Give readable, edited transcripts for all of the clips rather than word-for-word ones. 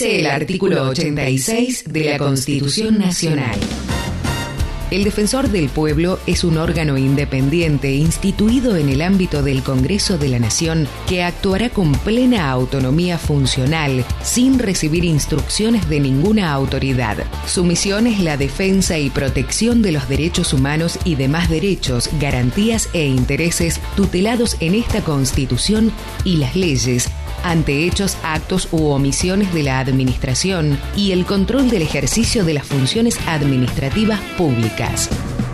Dice el artículo 86 de la Constitución Nacional. El Defensor del Pueblo es un órgano independiente instituido en el ámbito del Congreso de la Nación que actuará con plena autonomía funcional, sin recibir instrucciones de ninguna autoridad. Su misión es la defensa y protección de los derechos humanos y demás derechos, garantías e intereses tutelados en esta Constitución y las leyes, ante hechos, actos u omisiones de la administración y el control del ejercicio de las funciones administrativas públicas.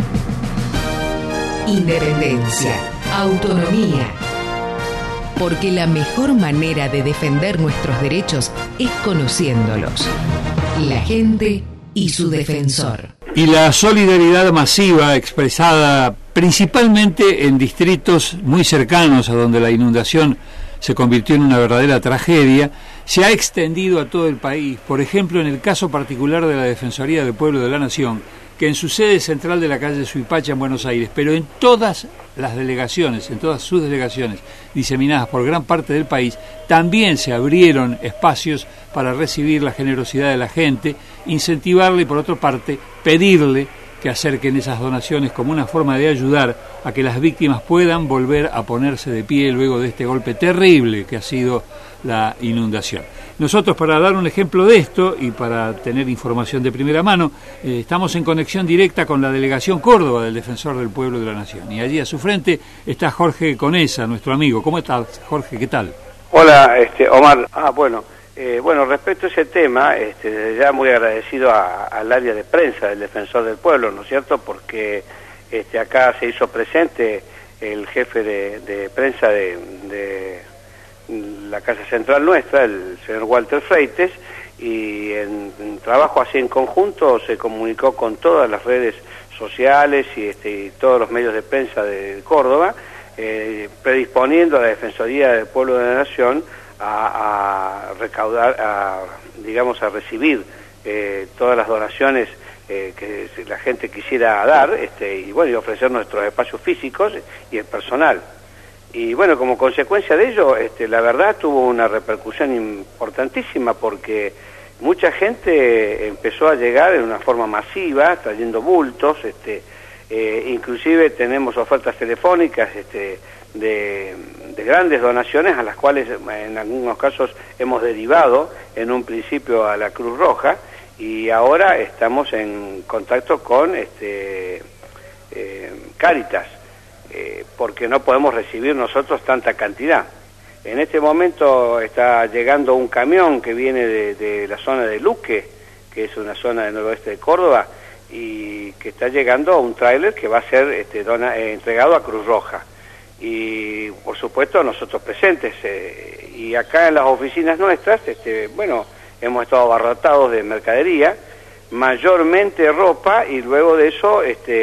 Independencia, autonomía. Porque la mejor manera de defender nuestros derechos es conociéndolos. La gente y su defensor. Y la solidaridad masiva expresada principalmente en distritos muy cercanos a donde la inundación se convirtió en una verdadera tragedia, se ha extendido a todo el país. Por ejemplo, en el caso particular de la Defensoría del Pueblo de la Nación, que en su sede central de la calle Suipacha en Buenos Aires, pero en todas las delegaciones, en todas sus delegaciones diseminadas por gran parte del país, también se abrieron espacios para recibir la generosidad de la gente, incentivarle y por otra parte pedirle que acerquen esas donaciones como una forma de ayudar a que las víctimas puedan volver a ponerse de pie luego de este golpe terrible que ha sido la inundación. Nosotros, para dar un ejemplo de esto y para tener información de primera mano, estamos en conexión directa con la Delegación Córdoba del Defensor del Pueblo de la Nación. Y allí a su frente está Jorge Conesa, nuestro amigo. ¿Cómo estás, Jorge? ¿Qué tal? Hola, Omar. Bueno, respecto a ese tema, ya muy agradecido al área de prensa del Defensor del Pueblo, ¿no es cierto? Porque acá se hizo presente el jefe de prensa de la Casa Central nuestra, el señor Walter Freites, y en trabajo así en conjunto se comunicó con todas las redes sociales y todos los medios de prensa de Córdoba, predisponiendo a la Defensoría del Pueblo de la Nación a recaudar, a recibir todas las donaciones que la gente quisiera dar, y ofrecer nuestros espacios físicos y el personal. Y bueno, como consecuencia de ello, la verdad tuvo una repercusión importantísima porque mucha gente empezó a llegar en una forma masiva, trayendo bultos, inclusive tenemos ofertas telefónicas, de grandes donaciones a las cuales en algunos casos hemos derivado en un principio a la Cruz Roja y ahora estamos en contacto con Cáritas, porque no podemos recibir nosotros tanta cantidad. En este momento está llegando un camión que viene de la zona de Luque, que es una zona del noroeste de Córdoba, y que está llegando a un tráiler que va a ser entregado a Cruz Roja. Y por supuesto nosotros presentes, y acá en las oficinas nuestras, hemos estado abarrotados de mercadería, mayormente ropa, y luego de eso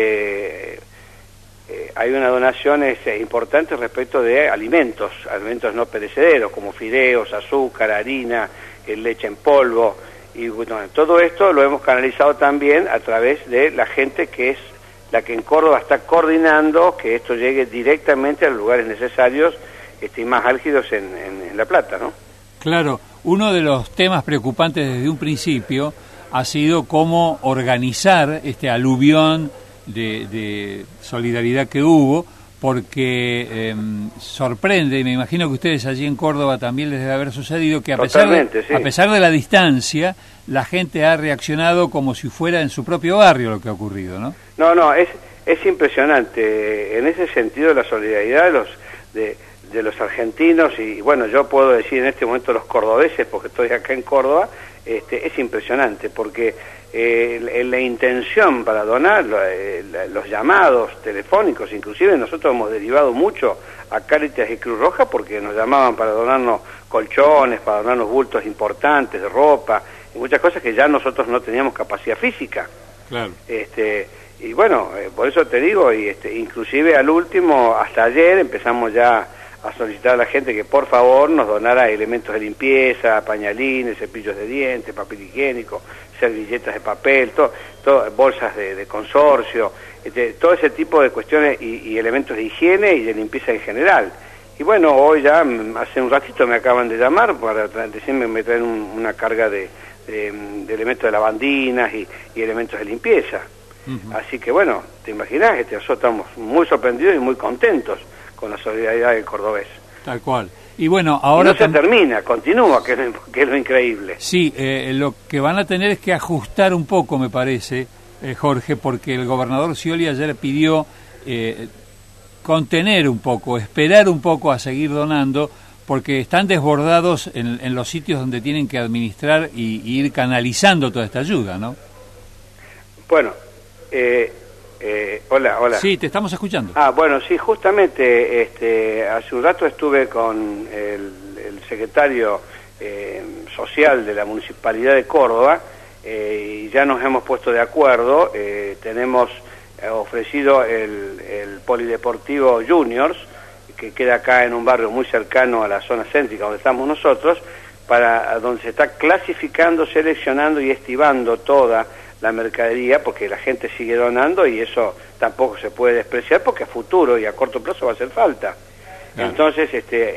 hay una donación importante respecto de alimentos no perecederos, como fideos, azúcar, harina, leche en polvo, y bueno, todo esto lo hemos canalizado también a través de la gente que es la que en Córdoba está coordinando que esto llegue directamente a los lugares necesarios y más álgidos en La Plata, ¿no? Claro, uno de los temas preocupantes desde un principio ha sido cómo organizar este aluvión de solidaridad que hubo, porque sorprende, y me imagino que ustedes allí en Córdoba también les debe haber sucedido, que a pesar de la distancia, la gente ha reaccionado como si fuera en su propio barrio lo que ha ocurrido, ¿no? No, es impresionante. En ese sentido, la solidaridad de los argentinos, y bueno, yo puedo decir en este momento los cordobeses, porque estoy acá en Córdoba, es impresionante, porque la intención para donar, los llamados telefónicos, inclusive nosotros hemos derivado mucho a Cáritas y Cruz Roja porque nos llamaban para donarnos colchones, para donarnos bultos importantes de ropa, y muchas cosas que ya nosotros no teníamos capacidad física. Claro. Y bueno, por eso te digo, inclusive al último, hasta ayer empezamos ya a solicitar a la gente que por favor nos donara elementos de limpieza, pañalines, cepillos de dientes, papel higiénico, servilletas de papel, bolsas de consorcio, todo ese tipo de cuestiones y elementos de higiene y de limpieza en general. Y bueno, hoy ya, hace un ratito me acaban de llamar para decirme que me traen una carga de elementos de lavandinas y elementos de limpieza. Así que bueno, te imaginas, nosotros estamos muy sorprendidos y muy contentos con la solidaridad del cordobés. Tal cual. Y bueno, ahora... Y no se termina, continúa, que es lo increíble. Sí, lo que van a tener es que ajustar un poco, me parece, Jorge, porque el gobernador Scioli ayer pidió contener un poco, esperar un poco a seguir donando, porque están desbordados en los sitios donde tienen que administrar y ir canalizando toda esta ayuda, ¿no? Bueno, hola. Sí, te estamos escuchando. Bueno, sí, justamente hace un rato estuve con el secretario social de la Municipalidad de Córdoba y ya nos hemos puesto de acuerdo. Tenemos ofrecido el Polideportivo Juniors, que queda acá en un barrio muy cercano a la zona céntrica donde estamos nosotros, para donde se está clasificando, seleccionando y estivando toda la mercadería, porque la gente sigue donando y eso tampoco se puede despreciar porque a futuro y a corto plazo va a hacer falta. Claro. Entonces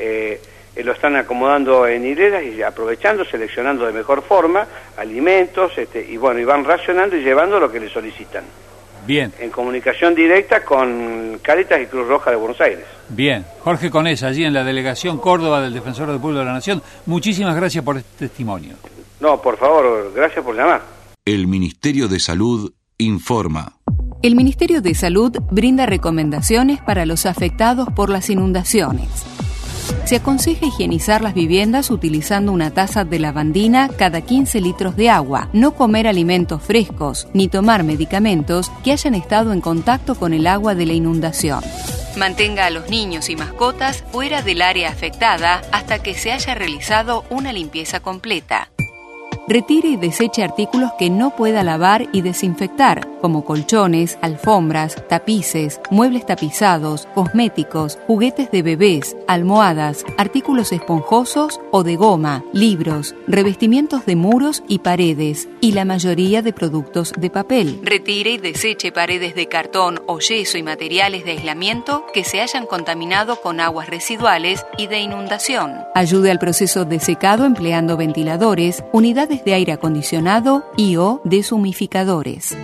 lo están acomodando en hileras y aprovechando, seleccionando de mejor forma alimentos, y bueno, y van racionando y llevando lo que le solicitan. Bien. En comunicación directa con Cáritas y Cruz Roja de Buenos Aires. Bien. Jorge Conesa, allí en la Delegación Córdoba del Defensor del Pueblo de la Nación, muchísimas gracias por este testimonio. No, por favor, gracias por llamar. El Ministerio de Salud informa. El Ministerio de Salud brinda recomendaciones para los afectados por las inundaciones. Se aconseja higienizar las viviendas utilizando una taza de lavandina cada 15 litros de agua, no comer alimentos frescos, ni tomar medicamentos que hayan estado en contacto con el agua de la inundación. Mantenga a los niños y mascotas fuera del área afectada hasta que se haya realizado una limpieza completa. Retire y deseche artículos que no pueda lavar y desinfectar, como colchones, alfombras, tapices, muebles tapizados, cosméticos, juguetes de bebés, almohadas, artículos esponjosos o de goma, libros, revestimientos de muros y paredes, y la mayoría de productos de papel. Retire y deseche paredes de cartón o yeso y materiales de aislamiento que se hayan contaminado con aguas residuales y de inundación. Ayude al proceso de secado empleando ventiladores, unidades de aire acondicionado y/o deshumificadores.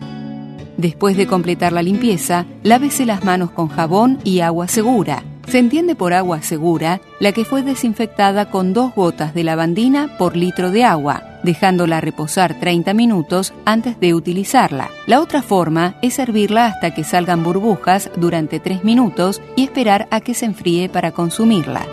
Después de completar la limpieza, lávese las manos con jabón y agua segura. Se entiende por agua segura la que fue desinfectada con 2 gotas de lavandina por litro de agua, dejándola reposar 30 minutos antes de utilizarla. La otra forma es hervirla hasta que salgan burbujas durante 3 minutos y esperar a que se enfríe para consumirla.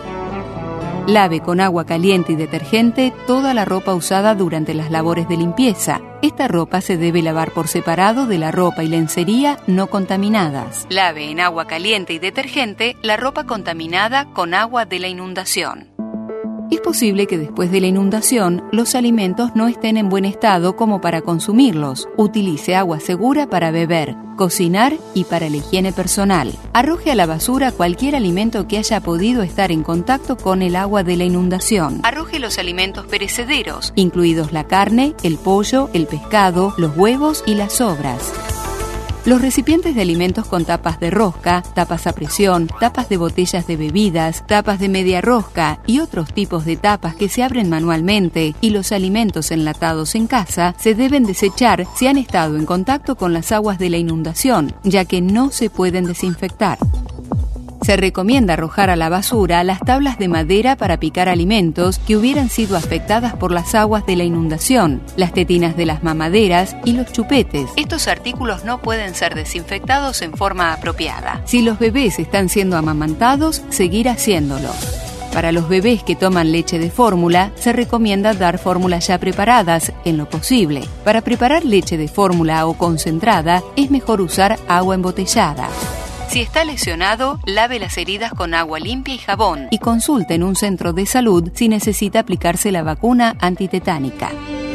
Lave con agua caliente y detergente toda la ropa usada durante las labores de limpieza. Esta ropa se debe lavar por separado de la ropa y lencería no contaminadas. Lave en agua caliente y detergente la ropa contaminada con agua de la inundación. Es posible que después de la inundación los alimentos no estén en buen estado como para consumirlos. Utilice agua segura para beber, cocinar y para la higiene personal. Arroje a la basura cualquier alimento que haya podido estar en contacto con el agua de la inundación. Arroje los alimentos perecederos, incluidos la carne, el pollo, el pescado, los huevos y las sobras. Los recipientes de alimentos con tapas de rosca, tapas a presión, tapas de botellas de bebidas, tapas de media rosca y otros tipos de tapas que se abren manualmente y los alimentos enlatados en casa se deben desechar si han estado en contacto con las aguas de la inundación, ya que no se pueden desinfectar. Se recomienda arrojar a la basura las tablas de madera para picar alimentos que hubieran sido afectadas por las aguas de la inundación, las tetinas de las mamaderas y los chupetes. Estos artículos no pueden ser desinfectados en forma apropiada. Si los bebés están siendo amamantados, seguir haciéndolo. Para los bebés que toman leche de fórmula, se recomienda dar fórmulas ya preparadas, en lo posible. Para preparar leche de fórmula o concentrada, es mejor usar agua embotellada. Si está lesionado, lave las heridas con agua limpia y jabón y consulte en un centro de salud si necesita aplicarse la vacuna antitetánica.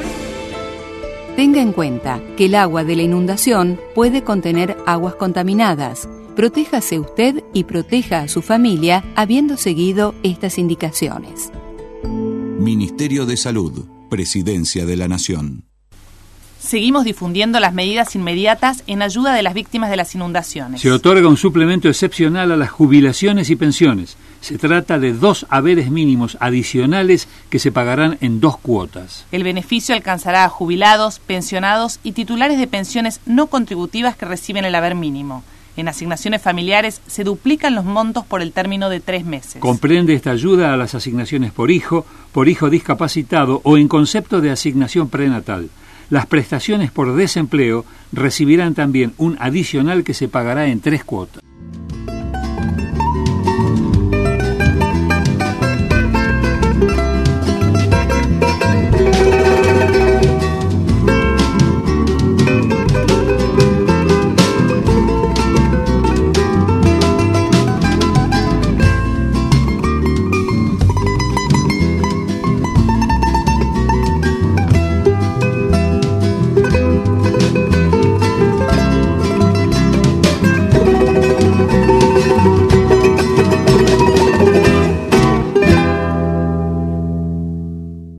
Tenga en cuenta que el agua de la inundación puede contener aguas contaminadas. Protéjase usted y proteja a su familia habiendo seguido estas indicaciones. Ministerio de Salud, Presidencia de la Nación. Seguimos difundiendo las medidas inmediatas en ayuda de las víctimas de las inundaciones. Se otorga un suplemento excepcional a las jubilaciones y pensiones. Se trata de 2 haberes mínimos adicionales que se pagarán en 2 cuotas. El beneficio alcanzará a jubilados, pensionados y titulares de pensiones no contributivas que reciben el haber mínimo. En asignaciones familiares se duplican los montos por el término de 3 meses. Comprende esta ayuda a las asignaciones por hijo discapacitado o en concepto de asignación prenatal. Las prestaciones por desempleo recibirán también un adicional que se pagará en 3 cuotas.